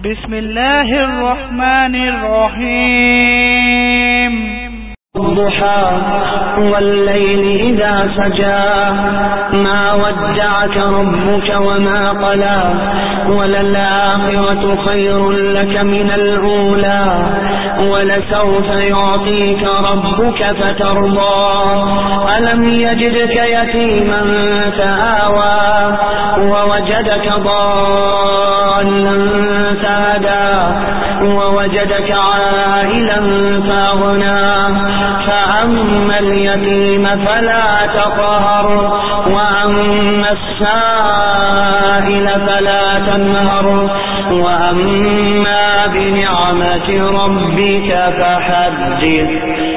بسم الله الرحمن الرحيم. الضحى والليل إذا سجى ما ودعك ربك وما قلى وللآخرة خير لك من الأولى ولسوف يعطيك ربك فترضى ألم يجدك يتيما فآوى ووجدك ضالا فهدى ووجدك عائلا فأغنى فأما اليتيم فلا تقهر وأما السائل فلا تنهر وأما بنعمة ربك فحدث.